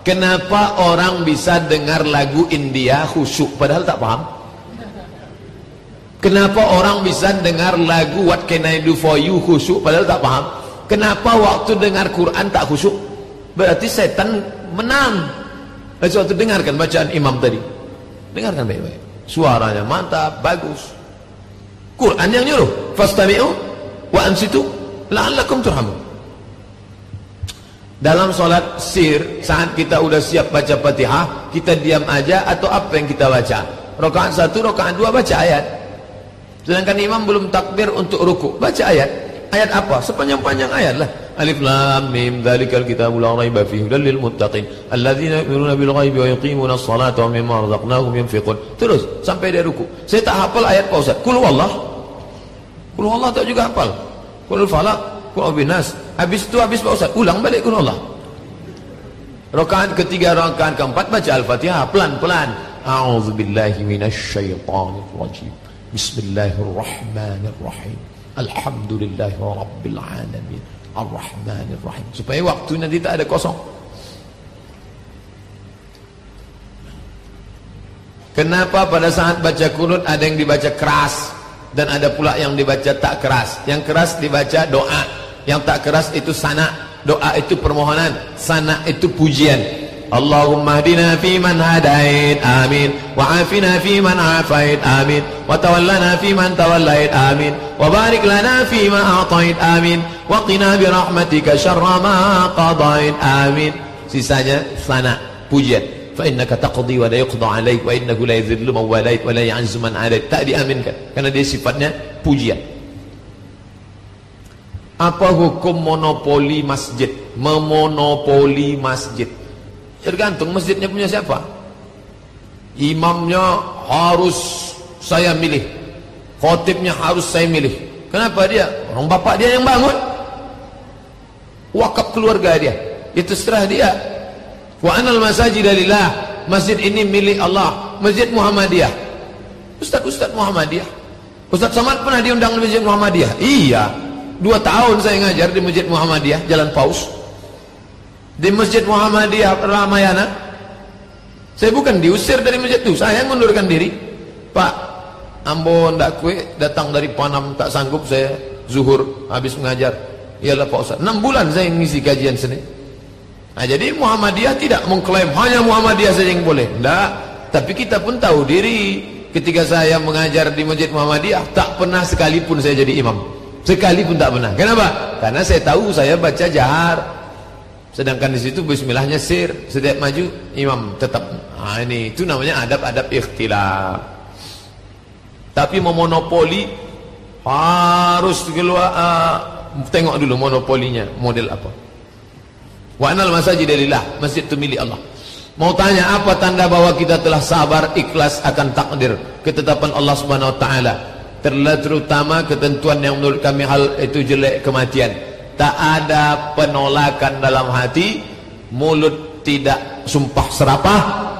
Kenapa orang bisa dengar lagu India khusyuk padahal tak paham? Kenapa orang bisa dengar lagu What Can I Do For You khusyuk padahal tak paham? Kenapa waktu dengar Quran tak khusyuk? Berarti setan menang. Waktu dengarkan bacaan imam tadi, dengarkan baik-baik, suaranya mantap, bagus. Quran yang nyuruh, fastami'u wa ansitu la'allakum turhamun. Dalam solat sir, saat kita udah siap baca Fatihah, kita diam aja atau apa yang kita baca? Rakaat 1, rakaat 2 baca ayat. Sedangkan imam belum takbir untuk ruku, baca ayat. Ayat apa? Sepanjang-panjang ayat lah. Alif lam mim dzalikal kitabul la raiba fihi hudal lil muttaqin alladzina yu'minuna bil ghaibi wa yuqimuna sholata wa mimma razaqnahum yunfiqun. Terus sampai dia ruku. Saya tak hafal ayat Pak Ustaz. Qul huwallah tak juga hafal. Qul falaq, qul binas. Habis itu habis Pak Ustaz, ulang balik qul huwallah. Rakaat ketiga, rakaat keempat baca Al-Fatihah pelan-pelan. A'udzubillahi minasyaitonir rajim. Bismillahirrahmanirrahim. Alhamdulillahi rabbil alamin. Ar-Rahmanir Rahim. Supaya waktu nanti tak ada kosong. Kenapa pada saat baca kunut ada yang dibaca keras dan ada pula yang dibaca tak keras? Yang keras dibaca doa, yang tak keras itu sana. Doa itu permohonan, sana itu pujian. Allahumma hdina fi man hadait, amin. Wa afina fi man afait, amin. Wa tawallana fi man tawallait, amin. Wa barik lana fi ma a'tait, amin. Wa qina bi rahmatika syarra ma qadait, amin. Sisanya sana, pujian. Fa innaka taqdi wa la yuqda 'alaik wa innahu la yadhillu man walait wa la ya'izzu man 'adait. Tak diaminkan karena dia sifatnya pujian. Apa hukum monopoli masjid? Memonopoli masjid. Tergantung masjidnya punya siapa. Imamnya harus saya milih, khotibnya harus saya milih. Kenapa dia? Orang bapak dia yang bangun, wakaf keluarga dia, itu serah dia. Wa anal masajida lillah, masjid ini milik Allah. Masjid Muhammadiyah, Ustaz Muhammadiyah. Ustaz Samad pernah diundang di Masjid Muhammadiyah? Iya, 2 tahun saya ngajar di Masjid Muhammadiyah Jalan Paus. Di Masjid Muhammadiyah Ramayana, saya bukan diusir dari masjid itu, saya yang mundurkan diri. Pak, ambon tak kue datang dari Panam, tak sanggup saya zuhur habis mengajar. Iyalah Pak Ustaz, 6 bulan saya ngisi kajian sini. Nah, jadi Muhammadiyah tidak mengklaim hanya Muhammadiyah saja yang boleh. Tidak, tapi kita pun tahu diri. Ketika saya mengajar di Masjid Muhammadiyah, tak pernah sekalipun saya jadi imam. Sekalipun tak pernah. Kenapa? Karena saya tahu saya baca jahar. Sedangkan di situ bismillahnya sir, setiap maju imam tetap. Nah, ini itu namanya adab-adab ikhtilaf. Tapi memonopoli harus keluar, tengok dulu monopolinya model apa. Wa anal masajida lillah, masjid itu milik Allah. Mau tanya apa tanda bahwa kita telah sabar ikhlas akan takdir ketetapan Allah Subhanahu wa taala? Terutama ketentuan yang menurut kami hal itu jelek, kematian. Tak ada penolakan dalam hati, mulut tidak sumpah serapah,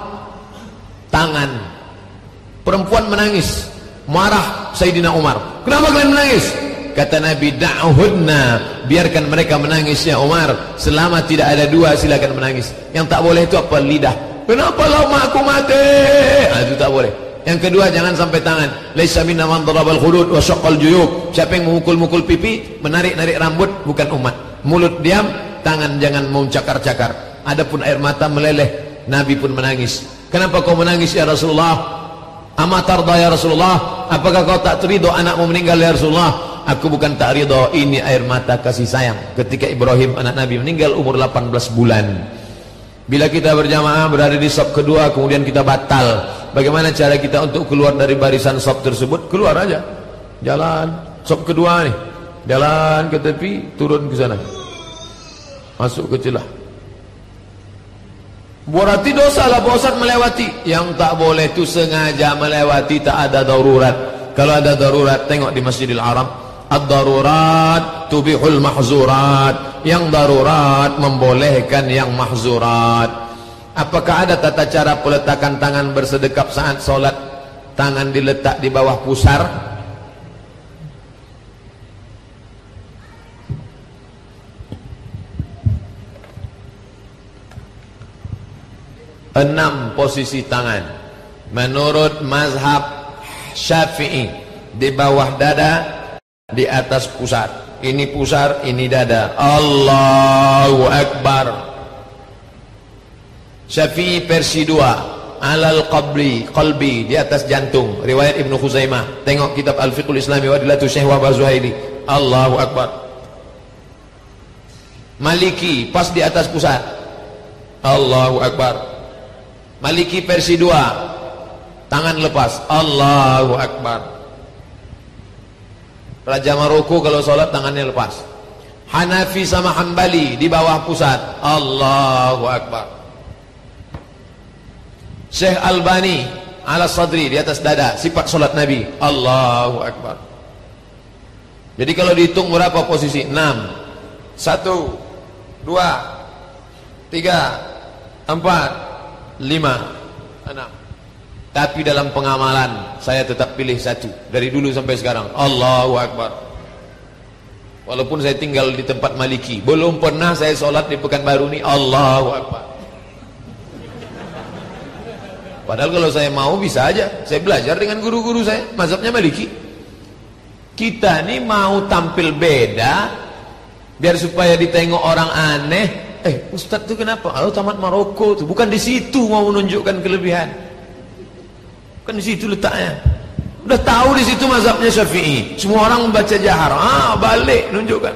tangan. Perempuan menangis, marah Sayyidina Umar. Kenapa kalian menangis? Kata Nabi, da'uhunna, biarkan mereka menangis ya Umar. Selama tidak ada 2 silakan menangis. Yang tak boleh itu apa? Lidah. Kenapa lama aku mati? Itu tak boleh. Yang kedua, jangan sampai tangan. Laisa minna man darabal khudud wa syaqqal juyub. Siapa yang memukul-mukul pipi, menarik-narik rambut, bukan umat. Mulut diam, tangan jangan mau cakar-cakar. Adapun air mata meleleh, Nabi pun menangis. Kenapa kau menangis ya Rasulullah? Amatarda ya Rasulullah? Apakah kau tak ridho anakmu meninggal ya Rasulullah? Aku bukan tak ridho, ini air mata kasih sayang. Ketika Ibrahim anak Nabi meninggal umur 18 bulan. Bila kita berjamaah berada di saf kedua kemudian kita batal, bagaimana cara kita untuk keluar dari barisan saf tersebut? Keluar aja, jalan saf kedua nih, jalan ke tepi, turun ke sana, masuk ke celah. Berarti dosa lah Pak Ustaz melewati. Yang tak boleh itu sengaja melewati, tak ada darurat. Kalau ada darurat, tengok di Masjidil Haram, ad-darurat tubihul mahzurat. Yang darurat membolehkan yang mahzurat. Apakah ada tata cara peletakan tangan bersedekap saat sholat? Tangan diletak di bawah pusar. 6 posisi tangan. Menurut mazhab Syafi'i, di bawah dada, di atas pusar. Ini pusar, ini dada. Allahu Akbar. Syafi'i versi 2, alal qalbi, di atas jantung. Riwayat Ibnu Khuzaimah. Tengok kitab Al-Fiqhul Islami wa Adillatu Syekh Wahbah Zuhaili. Allahu Akbar. Maliki pas di atas pusat. Allahu Akbar. Maliki versi 2, tangan lepas. Allahu Akbar. Raja Maroko kalau sholat tangannya lepas. Hanafi sama Hambali di bawah pusat. Allahu Akbar. Syekh Albani ala sadri, di atas dada, sifat sholat Nabi. Allahu Akbar. Jadi kalau dihitung berapa posisi? 6. 1 2 3 4 5 6. Tapi dalam pengamalan saya tetap pilih 1 dari dulu sampai sekarang. Allahu Akbar. Walaupun saya tinggal di tempat Maliki, belum pernah saya sholat di Pekanbaru ini. Allahu Akbar. Padahal kalau saya mau bisa aja saya belajar dengan guru-guru saya, mazhabnya Maliki. Kita nih mau tampil beda biar supaya ditengok orang aneh. Ustadz tuh kenapa? Tamat Maroko tuh. Bukan di situ mau menunjukkan kelebihan. Bukan di situ letaknya. Udah tahu di situ mazhabnya Syafi'i. Semua orang membaca jahar. Balik nunjukkan.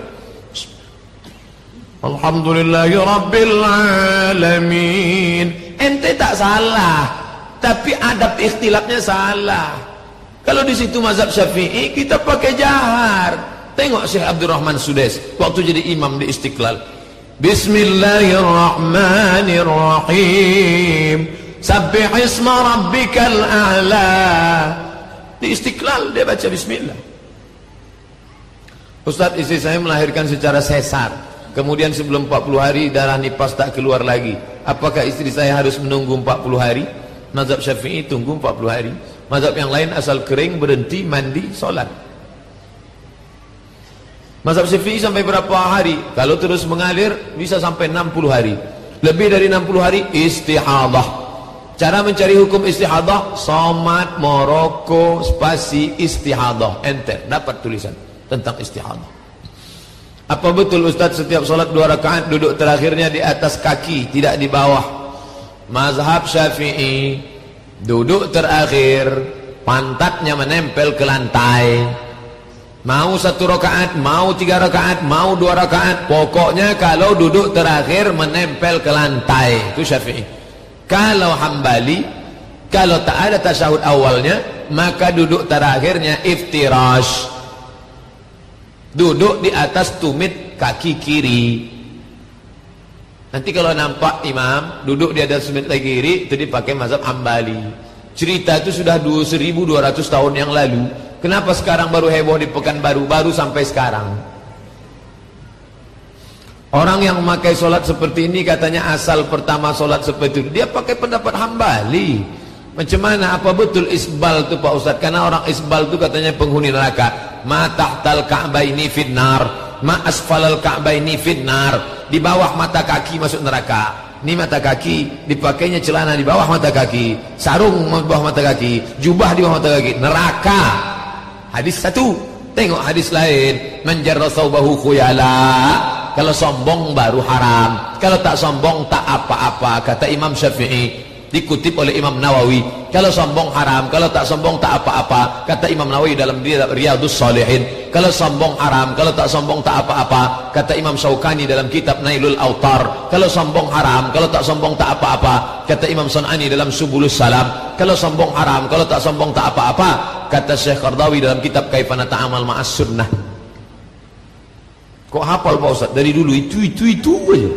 Alhamdulillahirabbil alamin. Ente tak salah, tapi adab ikhtilafnya salah. Kalau di situ mazhab Syafi'i, kita pakai jahar. Tengok Syekh Abdurrahman Sudais waktu jadi imam di Istiqlal. Bismillahirrahmanirrahim. Sabbih isma rabbikal a'la. Di Istiqlal dia baca bismillah. Ustaz, istri saya melahirkan secara sesar. Kemudian sebelum 40 hari darah nifas tak keluar lagi. Apakah istri saya harus menunggu 40 hari? Mazhab Syafi'i tunggu 40 hari. Mazhab yang lain asal kering berhenti mandi sholat. Mazhab Syafi'i sampai berapa hari? Kalau terus mengalir bisa sampai 60 hari. Lebih dari 60 hari istihadah. Cara mencari hukum istihadah, Somad Maroko spasi istihadah, enter, dapat tulisan tentang istihadah. Apa betul Ustaz setiap sholat 2 rakaat duduk terakhirnya di atas kaki, tidak di bawah? Mazhab Syafi'i, duduk terakhir pantatnya menempel ke lantai. Mau 1 rakaat, mau 3 rakaat, mau 2 rakaat, pokoknya kalau duduk terakhir menempel ke lantai. Itu Syafi'i. Kalau Hambali, kalau tak ada tasyahud awalnya, maka duduk terakhirnya iftirash, duduk di atas tumit kaki kiri. Nanti kalau nampak imam duduk di atas tumit kaki kiri, itu dipakai mazhab Hambali. Cerita itu sudah 1200 tahun yang lalu. Kenapa sekarang baru heboh di Pekanbaru, baru sampai sekarang? Orang yang memakai solat seperti ini katanya asal pertama solat seperti itu. Dia pakai pendapat Hambali. Macam mana? Apa betul isbal itu Pak Ustaz? Karena orang isbal itu katanya penghuni neraka. Ma tahtal ka'baini finnar, ma asfalal ka'baini finnar. Di bawah mata kaki masuk neraka. Ini mata kaki, dipakainya celana di bawah mata kaki, sarung di bawah mata kaki, jubah di bawah mata kaki, neraka. Hadis 1. Tengok hadis lain, man jarra thawbahu khuyala. Kalau sombong baru haram, kalau tak sombong tak apa-apa, kata Imam Syafi'i, dikutip oleh Imam Nawawi. Kalau sombong haram, kalau tak sombong tak apa-apa, kata Imam Nawawi dalam Riyadhus Shalihin. Kalau sombong haram, kalau tak sombong tak apa-apa, kata Imam Syaukani dalam kitab Nailul Autar. Kalau sombong haram, kalau tak sombong tak apa-apa, kata Imam Sun'ani dalam Subulus Salam. Kalau sombong haram, kalau tak sombong tak apa-apa, kata Syekh Qardawi dalam kitab Kaifana Ta'amal Ma'as Sunnah. Kok hafal Pak Ustaz? Dari dulu itu aja.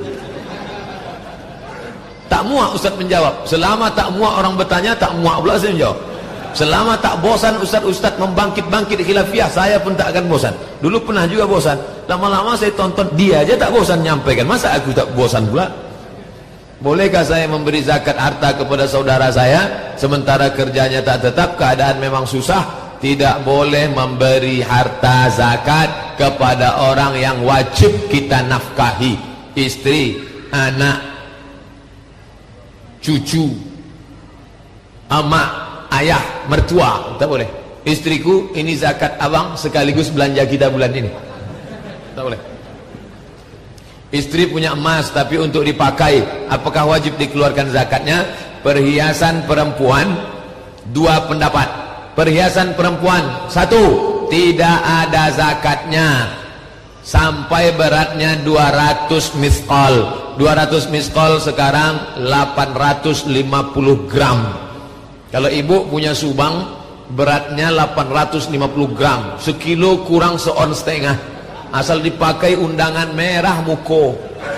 Tak muak Ustaz menjawab. Selama tak muak orang bertanya, tak muak pula saya menjawab. Selama tak bosan Ustaz membangkit-bangkit khilafiyah, saya pun tak akan bosan. Dulu pernah juga bosan. Lama-lama saya tonton, dia aja tak bosan nyampaikan. Masa aku tak bosan pula? Bolehkah saya memberi zakat harta kepada saudara saya sementara kerjanya tak tetap, keadaan memang susah? Tidak boleh memberi harta zakat kepada orang yang wajib kita nafkahi, istri, anak. cucu, emak, ayah, mertua, tak boleh. Istriku, ini zakat abang sekaligus belanja kita bulan ini, tak boleh. Istri punya emas tapi untuk dipakai, apakah wajib dikeluarkan zakatnya? Perhiasan perempuan, dua pendapat. Perhiasan perempuan, satu, tidak ada zakatnya sampai beratnya 200 misqal. 200 misqal sekarang 850 gram. Kalau ibu punya subang, beratnya 850 gram, sekilo kurang seon setengah. Asal dipakai undangan merah muko,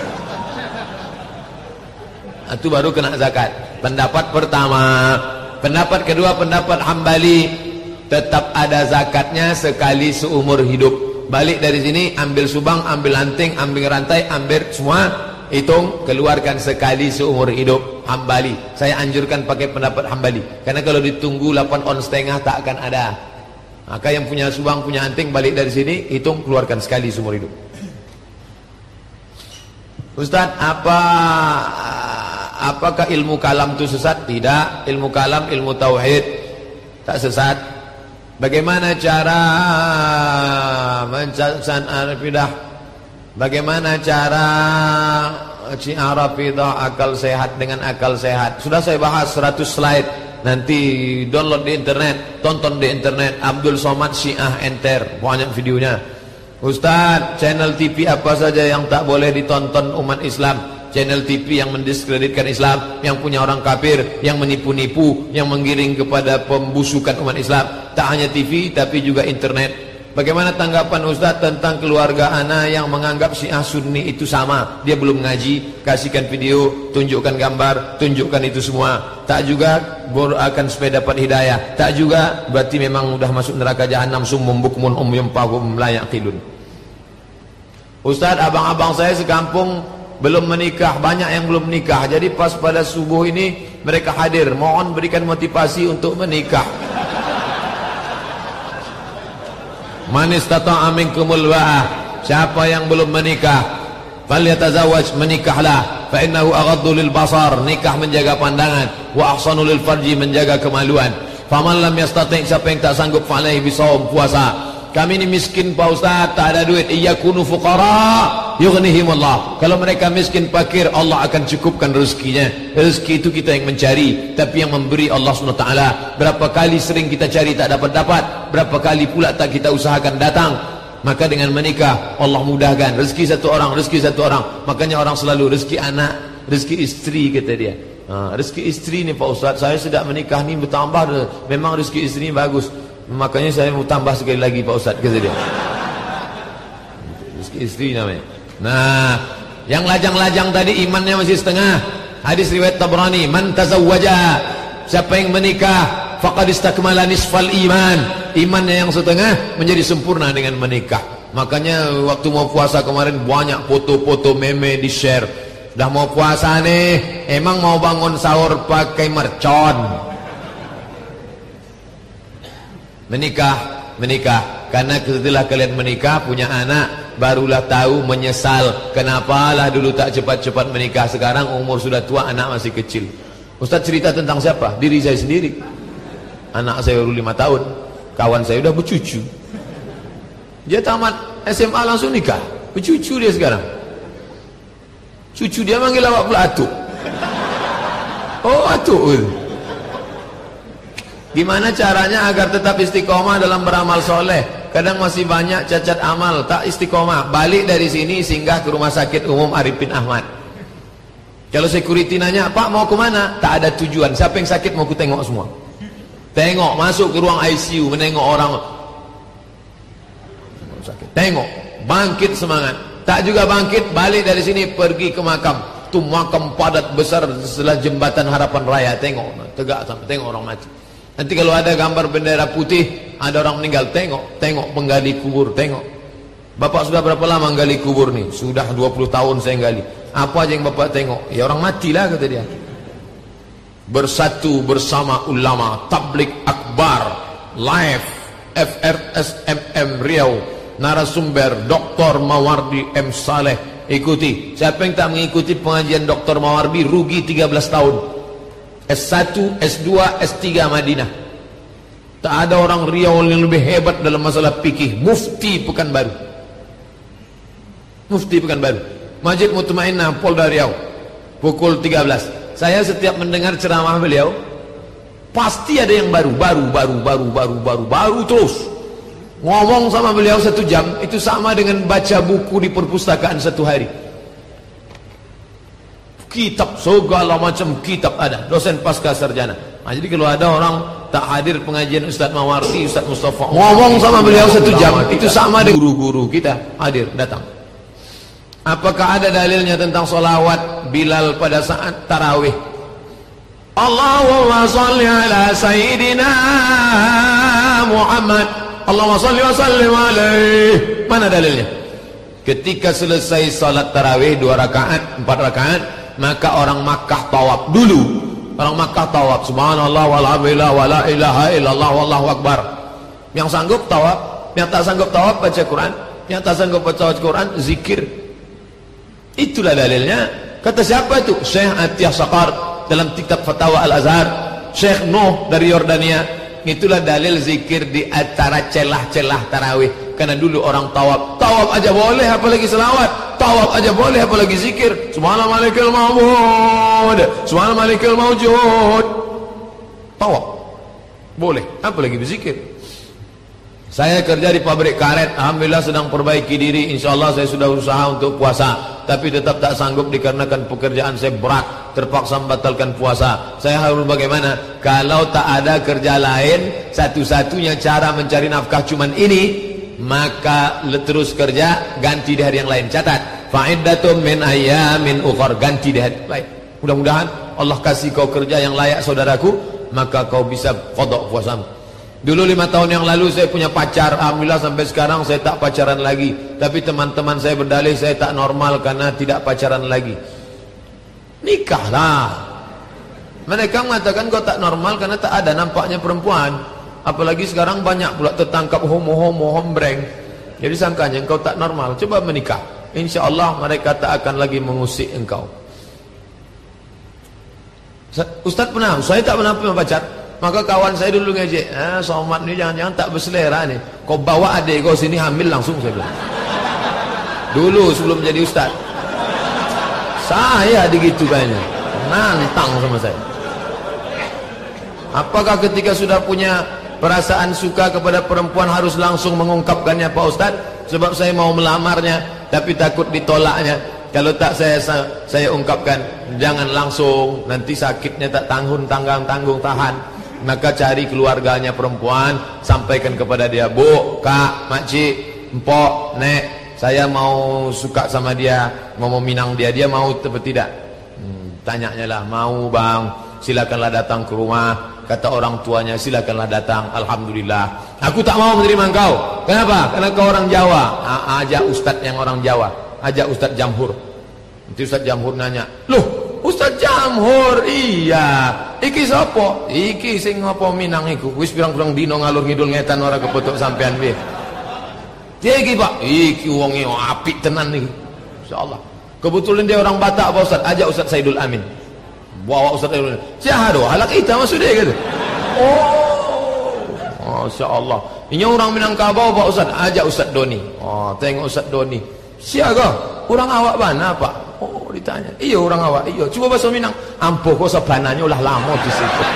itu baru kena zakat. Pendapat pertama. Pendapat kedua, pendapat Hambali, tetap ada zakatnya sekali seumur hidup. Balik dari sini, ambil subang, ambil anting, ambil rantai, ambil semua, hitung, keluarkan sekali seumur hidup. Hambali, saya anjurkan pakai pendapat Hambali, karena kalau ditunggu 8 on setengah tak akan ada. Maka yang punya subang, punya anting, balik dari sini, hitung, keluarkan sekali seumur hidup. Ustaz, apakah ilmu kalam itu sesat? Tidak. Ilmu kalam, ilmu tauhid, tak sesat. Bagaimana cara mencacsan Arafidah? Bagaimana cara Syiah Rafidah akal sehat dengan akal sehat? Sudah saya bahas 100 slide. Nanti download di internet, tonton di internet. Abdul Somad Syiah Enter, banyak videonya. Ustaz, channel TV apa saja yang tak boleh ditonton umat Islam? Channel TV yang mendiskreditkan Islam, yang punya orang kafir, yang menipu-nipu, yang menggiring kepada pembusukan umat Islam. Tak hanya TV tapi juga internet. Bagaimana tanggapan Ustaz tentang keluarga ana yang menganggap Syiah Sunni itu sama? Dia belum ngaji, kasihkan video, tunjukkan gambar, tunjukkan itu semua. Tak juga akan supaya dapat hidayah. Tak juga berarti memang sudah masuk neraka jahanam, summum bukmun umyum fahum la yaqilun. Ustaz, abang-abang saya sekampung belum menikah, banyak yang belum menikah. Jadi pas pada subuh ini mereka hadir, mohon berikan motivasi untuk menikah. Man istata'a minkumul ba'ah, siapa yang belum menikah, falyatazawwaj, menikahlah. Fa innahu aghaddu lil basar, nikah menjaga pandangan, wa ahsanu lil farji, menjaga kemaluan. Faman lam yastati', siapa yang tak sanggup, fa alaihi bisawm, puasa. Kami ini miskin Pak Ustaz, tak ada duit. Iyakunu fuqara yughnihimullah. Kalau mereka miskin fakir, Allah akan cukupkan rezekinya. Rezeki itu kita yang mencari, tapi yang memberi Allah SWT. Berapa kali sering kita cari tak dapat-dapat, berapa kali pula tak kita usahakan datang. Maka dengan menikah Allah mudahkan. Rezeki satu orang, rezeki satu orang. Makanya orang selalu rezeki anak, rezeki istri, kata dia. Rezeki istri ni Pak Ustaz, saya sudah menikah ni bertambah. Memang rezeki istri ni bagus, makanya saya mau tambah sekali lagi Pak Ustaz, kata dia. Rezeki istri namanya. Nah, yang lajang-lajang tadi imannya masih setengah. Hadis riwayat Tabrani, man tazawwaja, siapa yang menikah, faqad istakmala nisfal iman. Imannya yang setengah menjadi sempurna dengan menikah. Makanya waktu mau puasa kemarin banyak foto-foto meme di share. Dah mau puasa nih, emang mau bangun sahur pakai mercon. Menikah, karena setelah kalian menikah, punya anak, barulah tahu, menyesal, kenapalah dulu tak cepat-cepat menikah. Sekarang umur sudah tua, anak masih kecil. Ustaz cerita tentang siapa? Diri saya sendiri. Anak saya baru 5 tahun, kawan saya udah bercucu. Dia tamat SMA langsung nikah, bercucu dia sekarang. Cucu dia manggil awak pula atuk. Oh, atuk. Gimana caranya agar tetap istiqomah dalam beramal soleh? Kadang masih banyak cacat amal, tak istiqomah. Balik dari sini singgah ke rumah sakit umum Arifin Ahmad. Kalau security nanya, Pak mau kemana? Tak ada tujuan. Siapa yang sakit mau ku tengok semua. Tengok, masuk ke ruang ICU, menengok orang sakit. Tengok, bangkit semangat. Tak juga bangkit, balik dari sini pergi ke makam. Itu makam padat besar setelah jembatan Harapan Raya. Tengok, tegak sampai tengok orang mati. Nanti kalau ada gambar bendera putih, ada orang meninggal, tengok penggali kubur, tengok. Bapak sudah berapa lama menggali kubur nih? Sudah 20 tahun saya gali. Apa aja yang Bapak tengok? Ya orang matilah, kata dia. Bersatu bersama ulama, tablik akbar, live, FRSMM Riau, narasumber Dr. Mawardi M. Saleh. Ikuti. Siapa yang tak mengikuti pengajian Dr. Mawardi rugi 13 tahun. S1, S2, S3 Madinah. Tak ada orang Riau yang lebih hebat dalam masalah fikih. Mufti Pekanbaru. Mufti Pekanbaru. Masjid Mutmainnah Polda Riau. Pukul 13. Saya setiap mendengar ceramah beliau, pasti ada yang baru terus. Ngomong sama beliau 1 jam, itu sama dengan baca buku di perpustakaan 1 hari. Kitab, segala macam kitab ada. Dosen pasca sarjana. Nah, jadi kalau ada orang tak hadir pengajian Ustaz Mawardi, Ustaz Mustafa, ngomong sama beliau 1 jam, itu sama dengan guru-guru kita hadir, datang. Apakah ada dalilnya tentang solawat Bilal pada saat tarawih? Allahumma salli ala Sayyidina Muhammad, Allahumma salli wa sallim alaih. Mana dalilnya? Ketika selesai salat tarawih 2 rakaat, 4 rakaat, maka orang Makkah tawaf dulu. Orang Makkah tawaf, subhanallah walhamdulillah wala ilaha illallah wallahu akbar. Yang sanggup tawaf, yang tak sanggup tawaf baca Quran, yang tak sanggup baca Quran zikir. Itulah dalilnya. Kata siapa itu? Syekh Atiyah Saqar dalam kitab Fatawa Al-Azhar, Syekh Nuh dari Yordania. Itulah dalil zikir di antara celah-celah tarawih. Karena dulu orang tawaf aja boleh, apalagi selawat. Tawaf aja boleh, apalagi zikir. Subhanallah malikul ma'bud, subhanallah malikul mawjud. Tawaf boleh, apalagi berzikir. Saya kerja di pabrik karet, alhamdulillah sedang perbaiki diri. Insyaallah saya sudah usaha untuk puasa, tapi tetap tak sanggup dikarenakan pekerjaan saya berat, terpaksa membatalkan puasa. Saya harus bagaimana? Kalau tak ada kerja lain, satu-satunya cara mencari nafkah cuman ini, maka terus kerja, ganti di hari yang lain. Catat, fa'iddatum min ayyamin ukhar, ganti di hari lain. Mudah-mudahan Allah kasih kau kerja yang layak saudaraku, maka kau bisa qada puasamu. Dulu 5 tahun yang lalu saya punya pacar, alhamdulillah sampai sekarang saya tak pacaran lagi. Tapi teman-teman saya berdalih saya tak normal karena tidak pacaran lagi. Nikahlah. Mereka mengatakan kau tak normal karena tak ada nampaknya perempuan. Apalagi sekarang banyak pula tertangkap homo-homo, hombreng. Jadi sangkanya engkau tak normal. Coba menikah, insya Allah mereka tak akan lagi mengusik engkau. Ustaz pernah, saya tak pernah punya pacar. Maka kawan saya dulu ngejek, Somad ni jangan-jangan tak berselera ni. Kau bawa adik kau sini hamil langsung, saya bilang. Dulu sebelum jadi ustaz. Saya digitu kayaknya. Nantang sama saya. Apakah ketika sudah punya perasaan suka kepada perempuan harus langsung mengungkapkannya Pak Ustaz? Sebab saya mau melamarnya tapi takut ditolaknya. Kalau tak saya ungkapkan, jangan langsung, nanti sakitnya tak tanggung tahan. Maka cari keluarganya perempuan, sampaikan kepada dia, Bu, Kak, Makcik, Empok, Nek, saya mau suka sama dia, mau meminang dia, dia mau atau tidak? Tanyanya lah, mau bang, silakanlah datang ke rumah. Kata orang tuanya, silakanlah datang. Alhamdulillah, aku tak mau menerima engkau. Kenapa? Karena kau orang Jawa. Ajak ustadz yang orang Jawa, ajak ustadz Jamhur. Nanti ustadz Jamhur nanya, loh Ustaz Jamhur, iya. Iki sapa? Iki sing ngapa Minang iku. Wis pirang-pirang dino ngalur ngidul ngetan ora kepetuk sampean piye. Iki Pak, iki wonge apik tenan iki. Insyaallah. Kebetulan dia orang Batak Pak Ustaz, ajak Ustaz Saidul Amin. Bawa Ustaz Saidul Amin. Syahadu, halak kita masuk dia gitu. Oh, masyaallah. Ini orang Minangkabau Pak Ustaz, ajak Ustaz Doni. Oh, tengok Ustaz Doni. Siaga, orang awak mana Pak? Oh, ditanya. Iya orang awak. Iya. Coba bahasa Minang. Ampuh kau sebananya ulah lama di situ.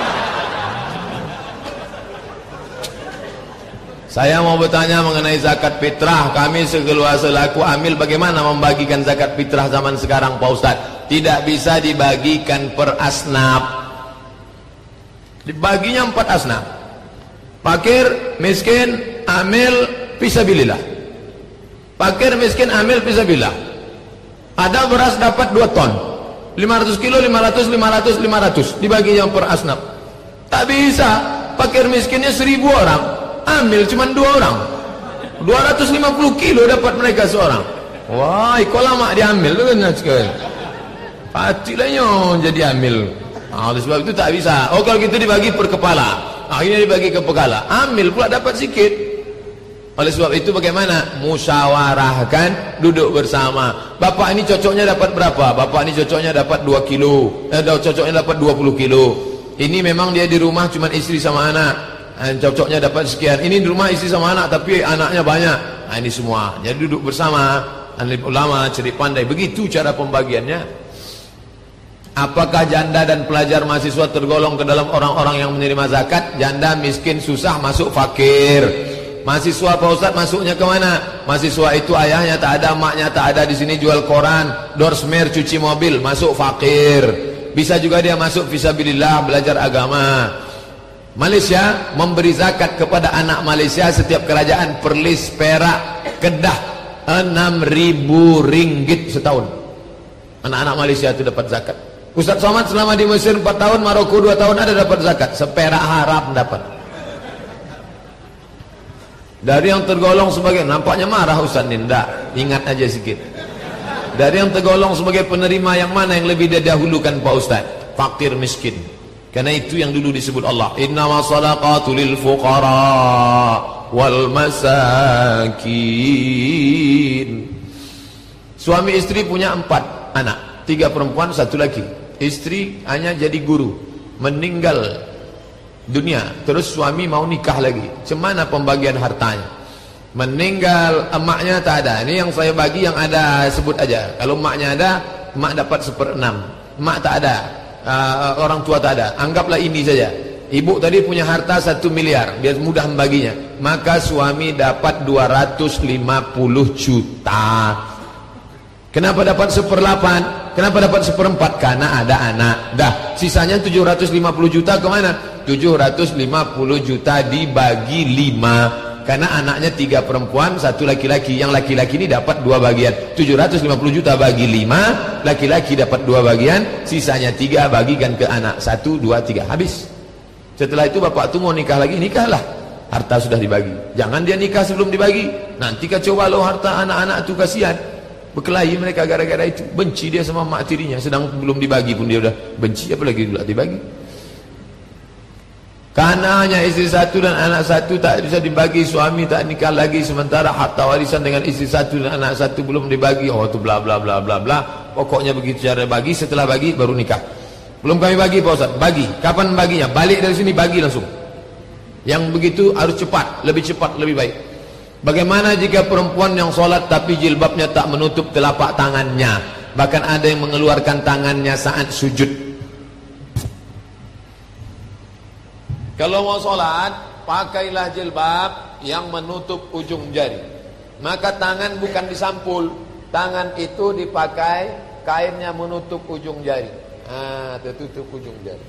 Saya mau bertanya mengenai zakat fitrah. Kami selaku amil bagaimana membagikan zakat fitrah zaman sekarang Pak Ustaz? Tidak bisa dibagikan per asnaf. Dibaginya 4 asnaf. Fakir, miskin, amil, fisabilillah. Fakir, miskin, amil, fisabilillah. Ada beras dapat 2 ton, 500 kilo, 500 dibaginya per asnaf. Tak bisa. Fakir miskinnya 1000 orang, amil cuma 2 orang, 250 kilo dapat mereka seorang. Wah, kok lama diambil tu kan sekali. Patilah jadi amil. Oleh sebab itu tak bisa. Oh, kalau gitu dibagi per kepala, akhirnya dibagi ke kepala, amil pula dapat sikit. Oleh sebab itu bagaimana? Musyawarahkan, duduk bersama. Bapak ini cocoknya dapat berapa? Bapak ini cocoknya dapat 2 kilo. Cocoknya dapat 20 kilo. Ini memang dia di rumah cuma istri sama anak, cocoknya dapat sekian. Ini di rumah istri sama anak tapi anaknya banyak. Nah, ini semua. Jadi duduk bersama, alim ulama, cerdik pandai. Begitu cara pembagiannya. Apakah janda dan pelajar mahasiswa tergolong ke dalam orang-orang yang menerima zakat? Janda miskin susah masuk fakir. Mahasiswa Pak Ustaz masuknya ke mana? Mahasiswa itu ayahnya tak ada, maknya tak ada, di sini jual koran, dorsmer, cuci mobil, masuk fakir. Bisa juga dia masuk fisabilillah, belajar agama. Malaysia memberi zakat kepada anak Malaysia setiap kerajaan Perlis, Perak, Kedah 6.000 ringgit setahun. Anak-anak Malaysia itu dapat zakat. Ustaz Somad selama di Mesir 4 tahun, Maroko 2 tahun ada dapat zakat. Seperak harap dapat. Dari yang tergolong sebagai, nampaknya marah Ustaz Ninda, ingat aja sedikit. Dari yang tergolong sebagai penerima yang mana yang lebih didahulukan Pak Ustaz? Fakir miskin. Karena itu yang dulu disebut Allah, innama sadaqatu lil fuqara wal masakin. Suami istri punya 4 anak, 3 perempuan 1 laki. Istri hanya jadi guru, meninggal dunia, terus suami mau nikah lagi. Cemana pembagian hartanya? Meninggal emaknya tak ada. Ini yang saya bagi yang ada, sebut aja. Kalau emaknya ada, emak dapat 1/6. Emak tak ada, orang tua tak ada. Anggaplah ini saja. Ibu tadi punya harta 1 miliar, biar mudah membaginya. Maka suami dapat 250 juta. Kenapa dapat 1/8? Kenapa dapat 1/4? Karena ada anak. Dah, sisanya 750 juta kemana? 750 juta dibagi 5. Karena anaknya 3 perempuan, 1 laki-laki. Yang laki-laki ini dapat 2 bagian. 750 juta bagi 5, laki-laki dapat 2 bagian, sisanya 3 bagikan ke anak. 1, 2, 3, habis. Setelah itu bapak tu mau nikah lagi, nikahlah. Harta sudah dibagi. Jangan dia nikah sebelum dibagi. Nanti kacau balau harta anak-anak tu, kasihan. Berkelahi mereka gara-gara itu. Benci dia sama mak tirinya, sedang belum dibagi pun dia udah benci, apalagi pula dibagi. Karena hanya istri 1 dan anak 1 tak bisa dibagi, suami tak nikah lagi, sementara harta warisan dengan istri 1 dan anak 1 belum dibagi. Oh itu bla bla bla bla bla. Pokoknya begitu cara bagi, setelah bagi baru nikah. Belum kami bagi Pak Ustaz. Bagi. Kapan baginya? Balik dari sini bagi langsung. Yang begitu harus cepat, lebih baik. Bagaimana jika perempuan yang sholat tapi jilbabnya tak menutup telapak tangannya, bahkan ada yang mengeluarkan tangannya saat sujud? Kalau mau sholat, pakailah jilbab yang menutup ujung jari. Maka tangan bukan disampul, tangan itu dipakai kainnya menutup ujung jari. Tertutup ujung jari.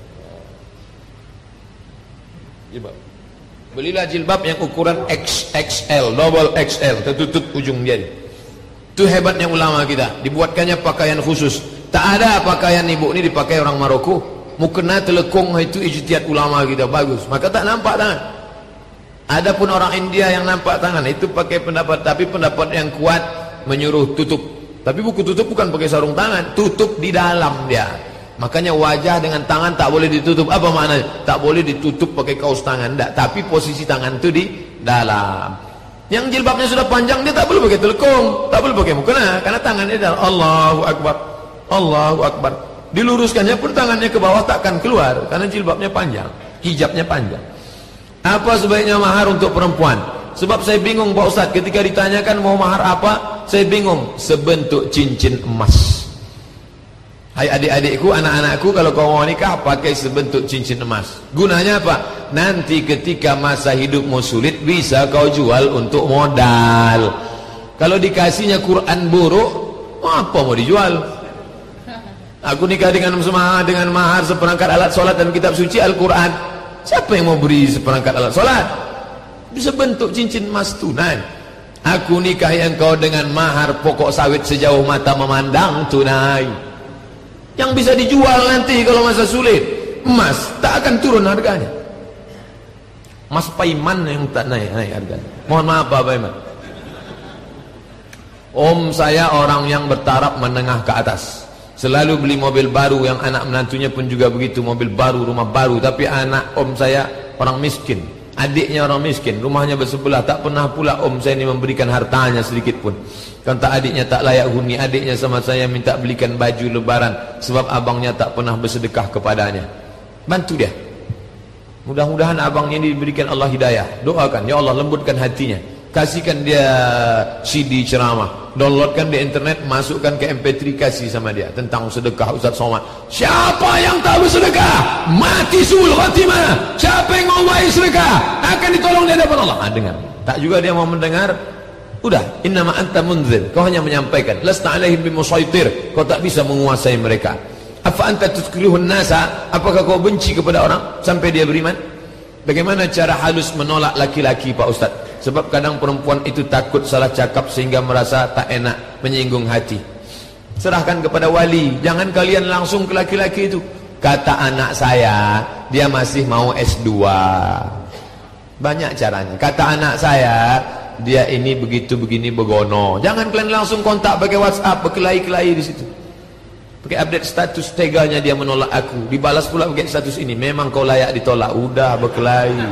Jilbab. Belilah jilbab yang ukuran XXL, double XL, tertutup ujung jari. Itu hebatnya ulama kita, dibuatkannya pakaian khusus. Tak ada pakaian ibu ini dipakai orang Maroko. Mukena telekong, itu ijtihad ulama kita, bagus. Maka tak nampak tangan. Adapun orang India yang nampak tangan, itu pakai pendapat, tapi pendapat yang kuat menyuruh tutup. Tapi buku tutup bukan pakai sarung tangan, tutup di dalam dia. Makanya wajah dengan tangan tak boleh ditutup. Apa maknanya? Tak boleh ditutup pakai kaos tangan, tak. Tapi posisi tangan itu di dalam. Yang jilbabnya sudah panjang, dia tak boleh pakai telekong, tak boleh pakai mukena, karena tangannya dalam. Allahu Akbar, Allahu Akbar. Diluruskannya pun tangannya ke bawah takkan keluar, karena jilbabnya panjang, hijabnya panjang. Apa sebaiknya mahar untuk perempuan? Sebab saya bingung Pak Ustaz, ketika ditanyakan mau mahar apa, saya bingung. Sebentuk cincin emas. Hai adik-adikku, anak-anakku, kalau kau mau nikah pakai sebentuk cincin emas. Gunanya apa? Nanti ketika masa hidupmu sulit bisa kau jual untuk modal. Kalau dikasihnya Quran buruk, apa mau dijual? Aku nikah dengan mahar seperangkat alat solat dan kitab suci Al-Quran. Siapa yang mau beri seperangkat alat solat? Bisa bentuk cincin emas tunai. Aku nikahi engkau dengan mahar pokok sawit sejauh mata memandang tunai. Yang bisa dijual nanti kalau masa sulit. Emas tak akan turun harganya. Mas Paiman yang tak naik harganya. Mohon maaf Pak Paiman. Om saya orang yang bertaraf menengah ke atas. Selalu beli mobil baru, yang anak menantunya pun juga begitu, mobil baru, rumah baru. Tapi anak om saya orang miskin, adiknya orang miskin, rumahnya bersebelah. Tak pernah pula om saya ini memberikan hartanya sedikit pun. Kata adiknya tak layak huni, adiknya sama saya minta belikan baju lebaran sebab abangnya tak pernah bersedekah kepadanya. bantu dia. Mudah-mudahan abangnya ini diberikan Allah hidayah. Doakan, ya Allah lembutkan hatinya. Kasihkan dia CD ceramah, downloadkan di internet, masukkan ke MP3, kasih sama dia tentang sedekah Ustaz Somad. Siapa yang tak bersedekah mati suul khatimah. Siapa yang mau baik sedekah akan ditolong di hadapan Allah. Dengar. Tak juga dia mau mendengar. Udah, innama anta munzir. Kau hanya menyampaikan. Lasta alaihim bimusaitir. Kau tak bisa menguasai mereka. Afa anta tukrihun nasa. Apakah kau benci kepada orang sampai dia beriman? Bagaimana cara halus menolak laki-laki, Pak Ustaz? Sebab kadang perempuan itu takut salah cakap sehingga merasa tak enak, menyinggung hati. Serahkan kepada wali. Jangan kalian langsung ke laki-laki itu. Kata anak saya, dia masih mau S2. Banyak caranya. Kata anak saya, dia ini begitu begini begono. Jangan kalian langsung kontak pakai WhatsApp, berkelahi-kelahi di situ. Pakai update status, teganya dia menolak aku. Dibalas pula pakai status ini. Memang kau layak ditolak. Udah berkelahi.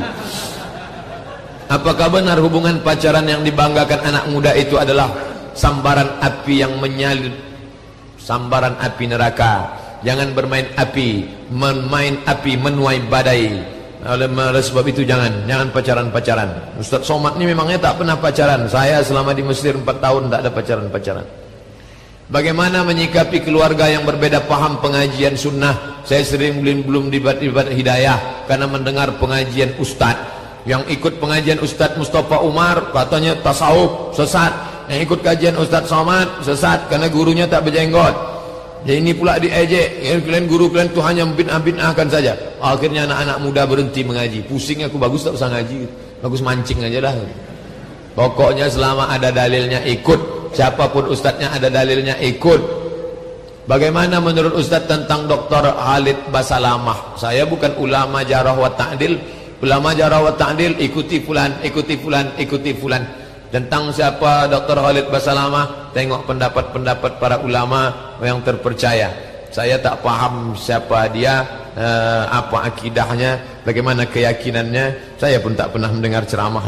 Apakah benar hubungan pacaran yang dibanggakan anak muda itu adalah sambaran api yang menyalur, sambaran api neraka? Jangan bermain api, main api menuai badai. Oleh sebab itu jangan pacaran-pacaran. Ustaz Somad ini memangnya tak pernah pacaran. Saya selama di Mesir 4 tahun tak ada pacaran-pacaran. Bagaimana menyikapi keluarga yang berbeda paham pengajian sunnah? Saya sering belum dibat hidayah karena mendengar pengajian ustaz. Yang ikut pengajian Ustaz Mustafa Umar katanya tasawuf, sesat. Yang ikut kajian Ustaz Somad sesat karena gurunya tak berjenggot. Jadi ini pula diejek. Kalian guru kalian tu hanya bid'ah-bid'ahkan saja. Akhirnya anak-anak muda berhenti mengaji. Pusing aku, bagus tak usah ngaji. Bagus mancing aja dah. Pokoknya selama ada dalilnya ikut. Siapapun ustadznya ada dalilnya ikut. Bagaimana menurut Ustaz tentang Dr. Khalid Basalamah? Saya bukan ulama jarah wa ta'dil. Ulama jarah wa ta'dil, ikuti fulan, ikuti fulan, ikuti fulan. Tentang siapa Dr. Khalid Basalamah, tengok pendapat-pendapat para ulama yang terpercaya. Saya tak paham siapa dia, apa akidahnya, bagaimana keyakinannya. Saya pun tak pernah mendengar ceramah.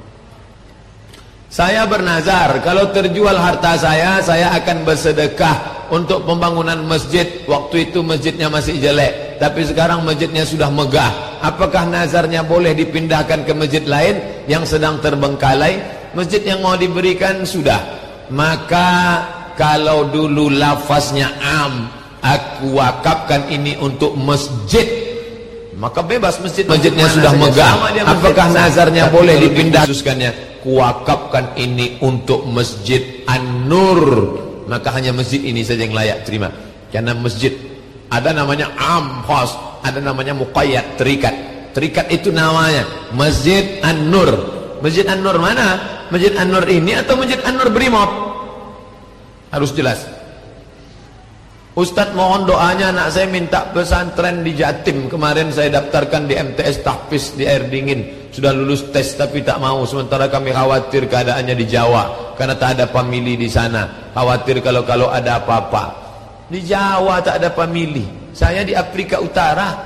Saya bernazar, kalau terjual harta saya akan bersedekah untuk pembangunan masjid. Waktu itu masjidnya masih jelek, tapi sekarang masjidnya sudah megah. Apakah nazarnya boleh dipindahkan ke masjid lain yang sedang terbengkalai? Masjid yang mau diberikan sudah. Maka kalau dulu lafaznya am, aku wakafkan ini untuk masjid, maka bebas masjidnya sudah megah. Apakah nazarnya boleh dipindah? Kuwakafkan ini untuk Masjid An-Nur, maka hanya masjid ini saja yang layak terima. Karena masjid ada namanya am, khas, ada namanya muqayyad, terikat. Terikat itu namanya Masjid An-Nur. Masjid An-Nur mana? Masjid An-Nur ini atau Masjid An-Nur Brimob? Harus jelas. Ustadz mohon doanya, anak saya minta pesantren di Jatim. Kemarin saya daftarkan di MTS Tahfiz di Air Dingin. Sudah lulus tes tapi tak mau. Sementara kami khawatir keadaannya di Jawa karena tak ada famili di sana. Khawatir kalau ada apa-apa. Di Jawa tak ada famili. Saya di Afrika Utara.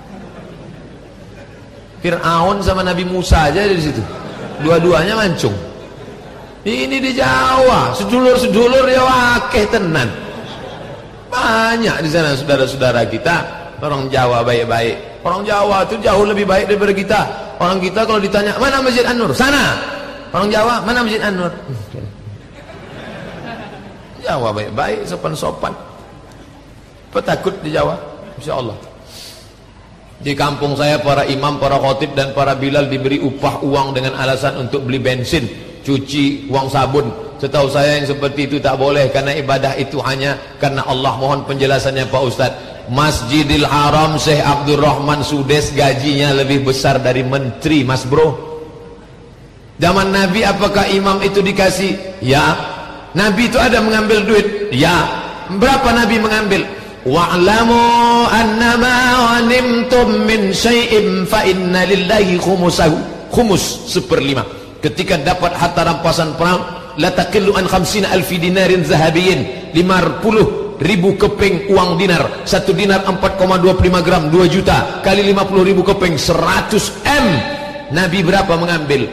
Fir'aun sama Nabi Musa aja di situ. Dua-duanya mancung. Ini di Jawa, sedulur-sedulur ya wakeh tenan. Banyak di sana saudara-saudara kita orang Jawa baik-baik. Orang Jawa itu jauh lebih baik daripada kita. Orang kita kalau ditanya mana Masjid An-Nur, sana. Orang Jawa mana Masjid An-Nur? Jawa baik-baik, sopan-sopan. Petakut di Jawa, insya Allah. Di kampung saya para imam, para khotib dan para bilal diberi upah uang dengan alasan untuk beli bensin, cuci, uang sabun. Setahu saya yang seperti itu tak boleh karena ibadah itu hanya karena Allah. Mohon penjelasannya Pak Ustadz. Masjidil Haram Syekh Abdurrahman Sudes gajinya lebih besar dari menteri, Mas Bro. Zaman Nabi apakah imam itu dikasih? Ya. Nabi itu ada mengambil duit? Ya. Berapa Nabi mengambil? Wa'lamu annama ghanimtum min syai'in fa inna lillahi khumusahu. Khumus 1/5. Ketika dapat harta rampasan perang, la taqillu an 50,000 dinarin zahabiyyin, 50.000 keping uang dinar. 1 dinar 4,25 gram, 2 juta kali 50.000 keping 100 M. Nabi berapa mengambil?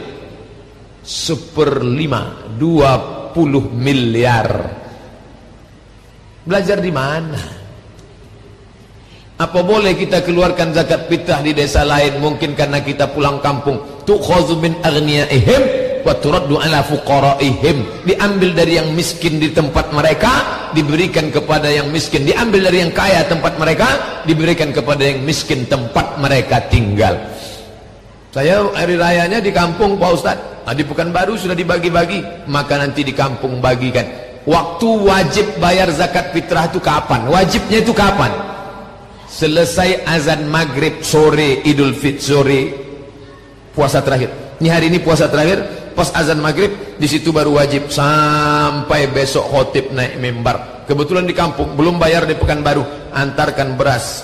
1/5, 20 miliar. Belajar di mana? Apa boleh kita keluarkan zakat fitrah di desa lain? Mungkin karena kita pulang kampung. Tu'khadhu min aghniyaihim wa turaddu ala fuqaraihim. Diambil dari yang miskin di tempat mereka, diberikan kepada yang miskin. Diambil dari yang kaya tempat mereka, diberikan kepada yang miskin tempat mereka tinggal. Saya hari rayanya di kampung Pak Ustaz. Di Pekanbaru sudah dibagi-bagi, maka nanti di kampung bagikan. Waktu wajib bayar zakat fitrah itu kapan? Wajibnya itu kapan? Selesai azan maghrib sore Idul Fitri sore puasa terakhir. Ini hari ini puasa terakhir, pas azan maghrib di situ baru wajib sampai besok khotib naik mimbar. Kebetulan di kampung belum bayar di Pekanbaru, antarkan beras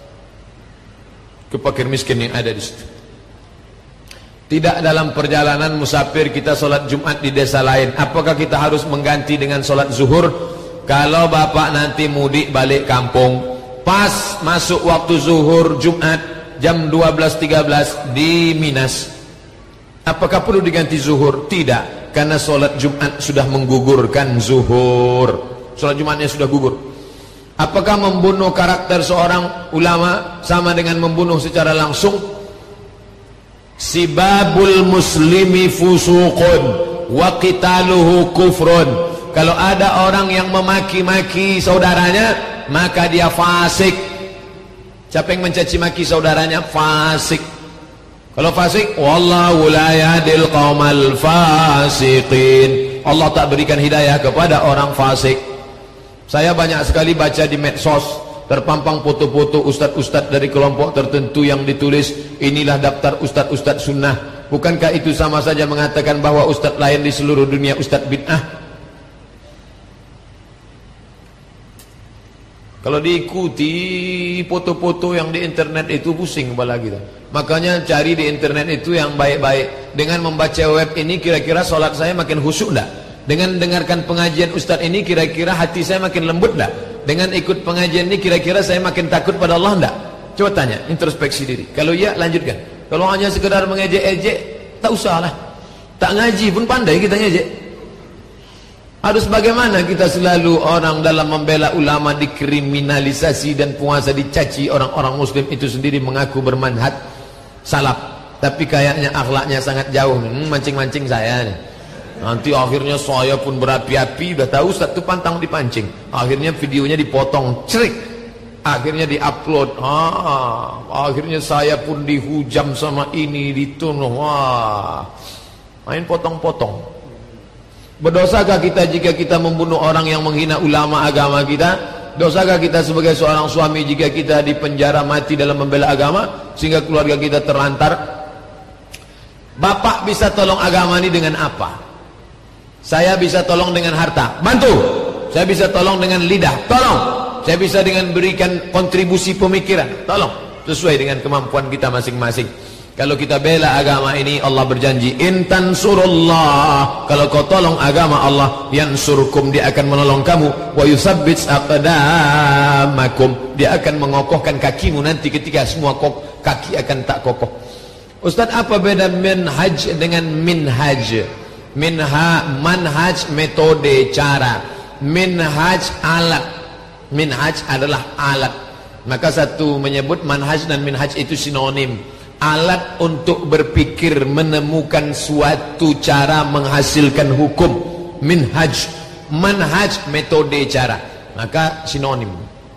ke fakir miskin yang ada di situ. Tidak dalam perjalanan musafir kita sholat Jumat di desa lain. Apakah kita harus mengganti dengan sholat zuhur? Kalau bapak nanti mudik balik kampung, pas masuk waktu zuhur Jumat jam 12.13 di Minas, apakah perlu diganti zuhur? Tidak, karena sholat Jumat sudah menggugurkan zuhur. Sholat Jumatnya sudah gugur. Apakah membunuh karakter seorang ulama sama dengan membunuh secara langsung? Sibabul muslimi fusuqun wa qitaluhu kufrun. Kalau ada orang yang memaki-maki saudaranya, maka dia fasik. Siapa yang mencaci maki saudaranya fasik. Kalau fasik, wallahu la yahdil qaumal fasiqin. Allah tak berikan hidayah kepada orang fasik. Saya banyak sekali baca di medsos, terpampang foto-foto ustadz-ustadz dari kelompok tertentu yang ditulis inilah daftar ustadz-ustadz sunnah. Bukankah itu sama saja mengatakan bahwa ustadz lain di seluruh dunia ustadz bid'ah? Kalau diikuti foto-foto yang di internet itu pusing kepala kita. Makanya cari di internet itu yang baik-baik. Dengan membaca web ini kira-kira sholat saya makin khusyuk enggak? Dengan dengarkan pengajian ustaz ini kira-kira hati saya makin lembut enggak? Dengan ikut pengajian ini kira-kira saya makin takut pada Allah enggak? Coba tanya, introspeksi diri. Kalau iya lanjutkan. Kalau hanya sekedar mengejek-ejek, tak usahlah. Tak ngaji pun pandai kita ngejek. Harus bagaimana kita selalu orang dalam membela ulama dikriminalisasi dan puasa dicaci, orang-orang muslim itu sendiri mengaku bermanhaj salaf, tapi kayaknya akhlaknya sangat jauh. Mancing-mancing saya nih. Nanti akhirnya saya pun berapi-api, udah tahu Ustaz itu pantang dipancing. Akhirnya videonya dipotong, cerik. Akhirnya diupload. Akhirnya saya pun dihujam sama ini, ditunuh. Main potong-potong. Berdosakah kita jika kita membunuh orang yang menghina ulama agama kita? Dosakah kita sebagai seorang suami jika kita dipenjara mati dalam membela agama sehingga keluarga kita terlantar? Bapak bisa tolong agama ini dengan apa? Saya bisa tolong dengan harta, bantu. Saya bisa tolong dengan lidah, tolong. Saya bisa dengan berikan kontribusi pemikiran, tolong. Sesuai dengan kemampuan kita masing-masing. Kalau kita bela agama ini, Allah berjanji, intan surullah, kalau kau tolong agama Allah, yansurkum, dia akan menolong kamu, wa yusabbits aqdamakum, dia akan mengokohkan kakimu nanti ketika semua kaki akan tak kokoh. Ustaz, apa beda manhaj dengan minhaj? Manhaj metode, cara. Minhaj alat. Minhaj adalah alat. Maka satu menyebut manhaj dan minhaj itu sinonim. Alat untuk berpikir, menemukan suatu cara menghasilkan hukum. Minhaj, manhaj metode, cara. Maka sinonim.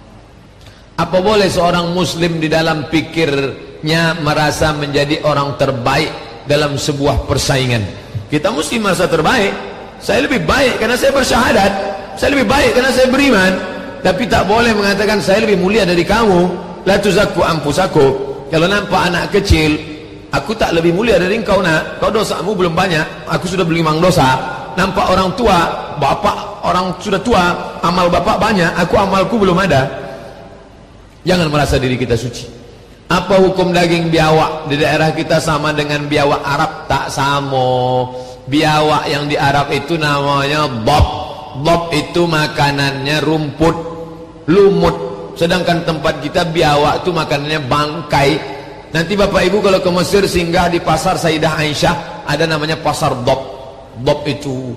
Apa boleh seorang muslim di dalam pikirnya merasa menjadi orang terbaik dalam sebuah persaingan? Kita mesti merasa terbaik. Saya lebih baik karena saya bersyahadat, saya lebih baik karena saya beriman. Tapi tak boleh mengatakan saya lebih mulia dari kamu. La tuzakku anfusakum. Kalau nampak anak kecil, aku tak lebih mulia dari engkau nak, kau dosamu belum banyak, aku sudah belimang dosa. Nampak orang tua, bapak orang sudah tua, amal bapak banyak, aku amalku belum ada. Jangan merasa diri kita suci. Apa hukum daging biawak di daerah kita sama dengan biawak Arab? Tak sama. Biawak yang di Arab itu namanya dhab. Dhab itu makanannya rumput, lumut. Sedangkan tempat kita biawak itu makanannya bangkai. Nanti bapak ibu kalau ke Mesir singgah di pasar Sayyidah Aisyah, ada namanya pasar dhab. Dhab itu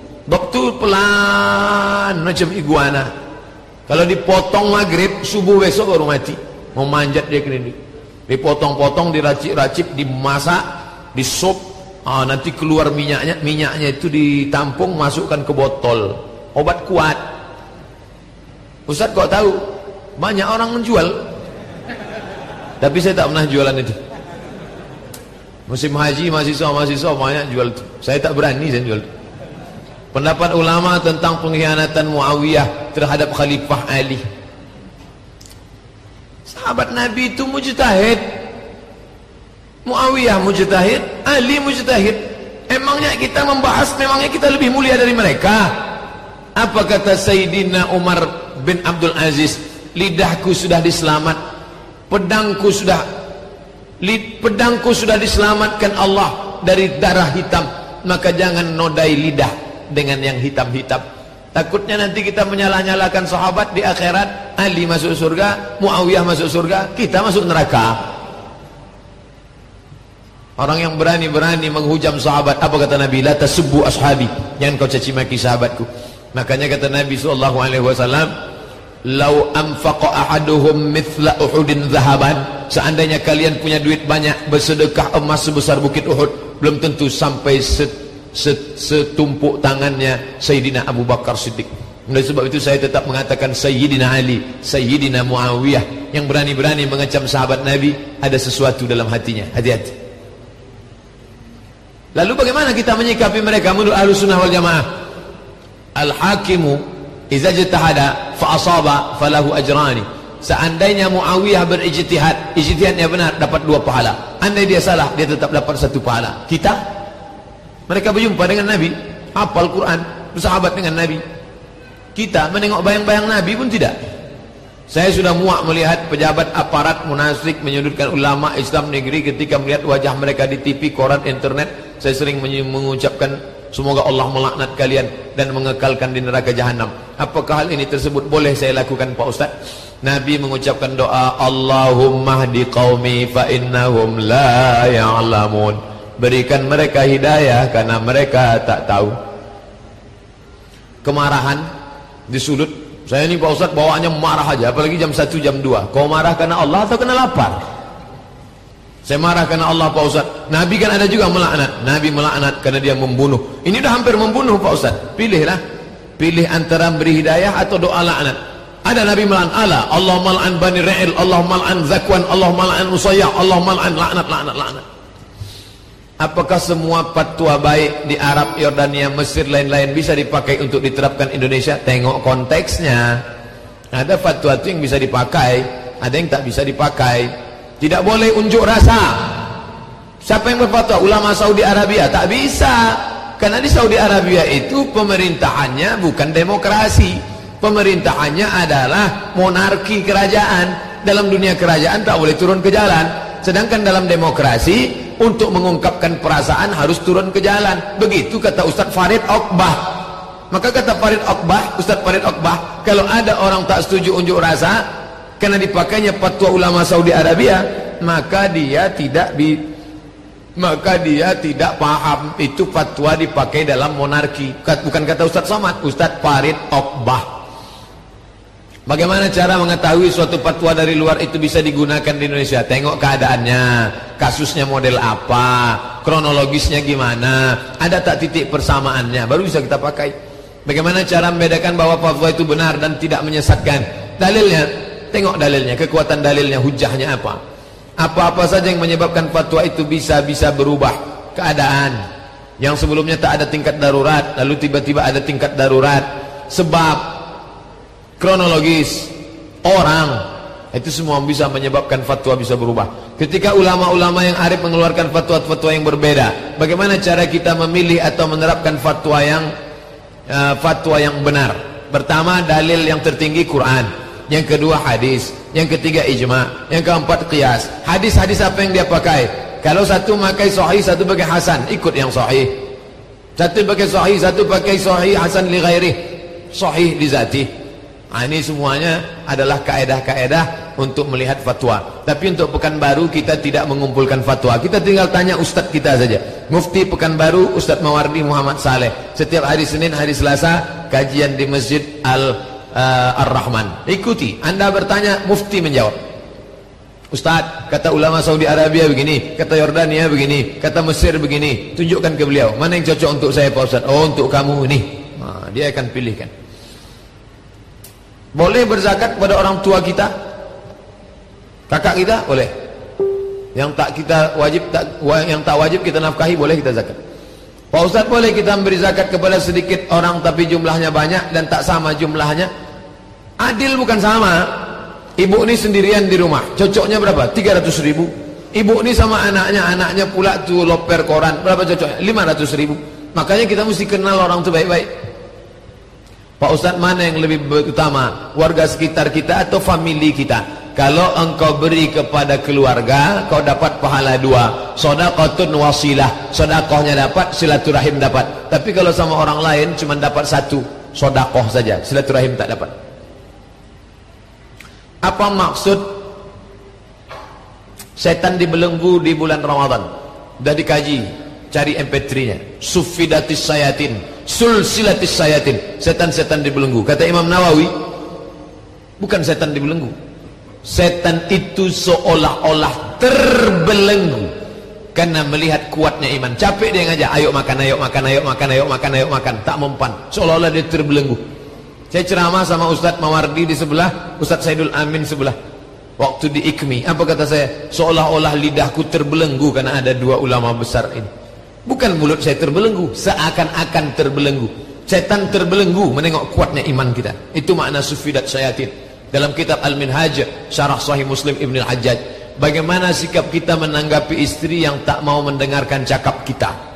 pelan macam iguana. Kalau dipotong maghrib, subuh besok baru mati. memanjat dia ke dinding. Dipotong-potong, diracik-racik, dimasak, disup, nanti keluar minyaknya. Minyaknya itu ditampung, masukkan ke botol. Obat kuat. Ustaz kok tahu? Banyak orang menjual. Tapi saya tak pernah jualan itu. Musim haji, mahasiswa banyak jual itu. Saya tak berani saya jual itu. Pendapat ulama tentang pengkhianatan Muawiyah terhadap Khalifah Ali. Sahabat Nabi itu mujtahid. Muawiyah mujtahid, Ali mujtahid. Emangnya kita membahas, memangnya kita lebih mulia dari mereka? Apa kata Sayyidina Umar bin Abdul Aziz? Lidahku sudah diselamat, pedangku sudah diselamatkan Allah dari darah hitam, maka jangan nodai lidah dengan yang hitam-hitam. Takutnya nanti kita menyalah-nyalahkan sahabat di akhirat. Ali masuk surga, Muawiyah masuk surga, kita masuk neraka. Orang yang berani-berani menghujam sahabat, apa kata Nabi? La tasubbu ashabi, jangan kau caci maki sahabatku. Makanya kata Nabi SAW, lau anfaqa ahaduhum mithla Uhudin zahaban, seandainya kalian punya duit banyak, bersedekah emas sebesar bukit Uhud, belum tentu sampai setumpuk tangannya Sayyidina Abu Bakar Siddiq. Oleh sebab itu saya tetap mengatakan Sayyidina Ali, Sayyidina Muawiyah yang berani-berani mengecam sahabat Nabi, ada sesuatu dalam hatinya. Hati-hati. Lalu bagaimana kita menyikapi mereka menurut Ahlussunnah wal Jamaah? Al-hakimu idza ijtahada fa asaba falahu ajrani. Seandainya Muawiyah berijtihad, ijtihadnya benar, dapat 2 pahala. Andai dia salah, dia tetap dapat 1 pahala. Kita mereka berjumpa dengan Nabi, hafal Quran, bersahabat dengan Nabi. Kita menengok bayang-bayang Nabi pun tidak. Saya sudah muak melihat pejabat aparat munafik menyudutkan ulama Islam negeri ketika melihat wajah mereka di TV, koran, internet. Saya sering mengucapkan semoga Allah melaknat kalian dan mengekalkan di neraka jahanam. Apakah hal ini tersebut boleh saya lakukan Pak Ustaz? Nabi mengucapkan doa, Allahumma hdi qaumi fa innahum la ya'lamun. Berikan mereka hidayah karena mereka tak tahu. Kemarahan disulut. Saya ini Pak Ustaz bawaannya marah aja, apalagi jam 1 jam 2. Kau marah karena Allah atau karena lapar? Saya marah karena Allah Pak Ustaz. Nabi kan ada juga melaknat. Nabi melaknat karena dia membunuh. Ini udah hampir membunuh Pak Ustaz. Pilihlah. Pilih antara beri hidayah atau doa laknat. Ada Nabi melaknat Allah mal'an Bani Ra'il, Allah mal'an Zakwan, Allah mal'an Usayyah, Allah mal'an laknat. Apakah semua fatwa baik di Arab, Yordania, Mesir, lain-lain bisa dipakai untuk diterapkan Indonesia? Tengok konteksnya. Ada fatwa itu yang bisa dipakai, ada yang tak bisa dipakai. Tidak boleh unjuk rasa. Siapa yang berfatwa? Ulama Saudi Arabia. Tak bisa. Karena di Saudi Arabia itu pemerintahannya bukan demokrasi. Pemerintahannya adalah monarki kerajaan. Dalam dunia kerajaan tak boleh turun ke jalan. Sedangkan dalam demokrasi, untuk mengungkapkan perasaan harus turun ke jalan. Begitu kata Ustaz Farid Oqbah. Maka kata Farid Oqbah, Ustaz Farid Oqbah, kalau ada orang tak setuju unjuk rasa karena dipakainya fatwa ulama Saudi Arabia, maka dia tidak paham itu fatwa dipakai dalam monarki. Bukan kata Ustaz Somad, Ustaz Farid Oqbah. Bagaimana cara mengetahui suatu fatwa dari luar itu bisa digunakan di Indonesia? Tengok keadaannya, kasusnya model apa, kronologisnya gimana, ada tak titik persamaannya, baru bisa kita pakai. Bagaimana cara membedakan bahwa fatwa itu benar dan tidak menyesatkan? Dalilnya, tengok dalilnya, kekuatan dalilnya, hujahnya apa. Apa-apa saja yang menyebabkan fatwa itu bisa berubah keadaan. Yang sebelumnya tak ada tingkat darurat, lalu tiba-tiba ada tingkat darurat. Sebab kronologis, orang, itu semua bisa menyebabkan fatwa bisa berubah. Ketika ulama-ulama yang arif mengeluarkan fatwa-fatwa yang berbeda, bagaimana cara kita memilih atau menerapkan fatwa yang benar? Pertama, dalil yang tertinggi Quran. Yang kedua hadis. Yang ketiga ijma. Yang keempat qiyas. Hadis-hadis apa yang dia pakai? Kalau satu pakai sahih, satu pakai hasan, ikut yang sahih. Satu pakai sahih, satu pakai sahih hasan li ghairih, sahih li zatih. Ini semuanya adalah kaedah-kaedah untuk melihat fatwa. Tapi untuk Pekanbaru kita tidak mengumpulkan fatwa. Kita tinggal tanya ustadz kita saja. Mufti Pekanbaru Ustadz Mawardi Muhammad Saleh. Setiap hari Senin, hari Selasa kajian di Masjid Ar-Rahman. Ikuti. Anda bertanya, Mufti menjawab. Ustaz, kata ulama Saudi Arabia begini, kata Yordania begini, kata Mesir begini. Tunjukkan ke beliau, mana yang cocok untuk saya Pak Ustaz? Oh, untuk kamu ini. Nah, dia akan pilihkan. Boleh berzakat kepada orang tua kita, kakak kita, boleh. Yang tak wajib kita nafkahi, boleh kita zakat. Pak Ustaz, boleh kita memberi zakat kepada sedikit orang tapi jumlahnya banyak dan tak sama jumlahnya? Adil bukan sama. Ibu ini sendirian di rumah, cocoknya berapa? 300.000. Ibu ini sama anaknya pula tuh loper koran, berapa cocoknya? 500.000. Makanya kita mesti kenal orang itu baik-baik. Pak Ustaz, mana yang lebih utama? Warga sekitar kita atau famili kita? Kalau engkau beri kepada keluarga, kau dapat pahala 2. Sedekahun wasilah, sedekahnya dapat, silaturahim dapat. Tapi kalau sama orang lain cuma dapat 1 sedekah saja, silaturahim tak dapat. Apa maksud setan dibelenggu di bulan Ramadan? Sudah dikaji, cari MP3-nya. Sufidatis sayatin, sulsilatis sayatin. Setan-setan dibelenggu. Kata Imam Nawawi, bukan setan dibelenggu. Setan itu seolah-olah terbelenggu karena melihat kuatnya iman. Capek dia ngajak, ayo makan, ayo makan, ayo makan, ayo makan, ayo makan. Tak mempan. Seolah-olah dia terbelenggu. Saya ceramah sama Ustadz Mawardi di sebelah, Ustadz Saidul Amin sebelah. Waktu di IKMI, apa kata saya? Seolah-olah lidahku terbelenggu karena ada 2 ulama besar ini. Bukan mulut saya terbelenggu, seakan-akan terbelenggu. Setan terbelenggu menengok kuatnya iman kita. Itu makna sufidat syayatin. Dalam kitab Al-Minhaj, Syarah Sahih Muslim Ibn Al-Hajjaj, bagaimana sikap kita menanggapi istri yang tak mau mendengarkan cakap kita?